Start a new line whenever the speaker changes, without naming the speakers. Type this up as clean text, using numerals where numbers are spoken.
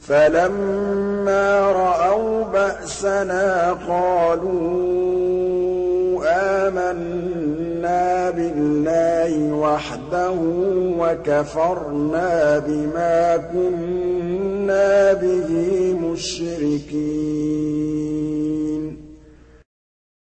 فَلَمَّا رَأَوْا بَأْسَنَا قَالُوا آمَنَّا بِاللَّهِ وَحْدَهُ وَكَفَرْنَا بِمَا كُنَّا بِهِ مُشْرِكِينَ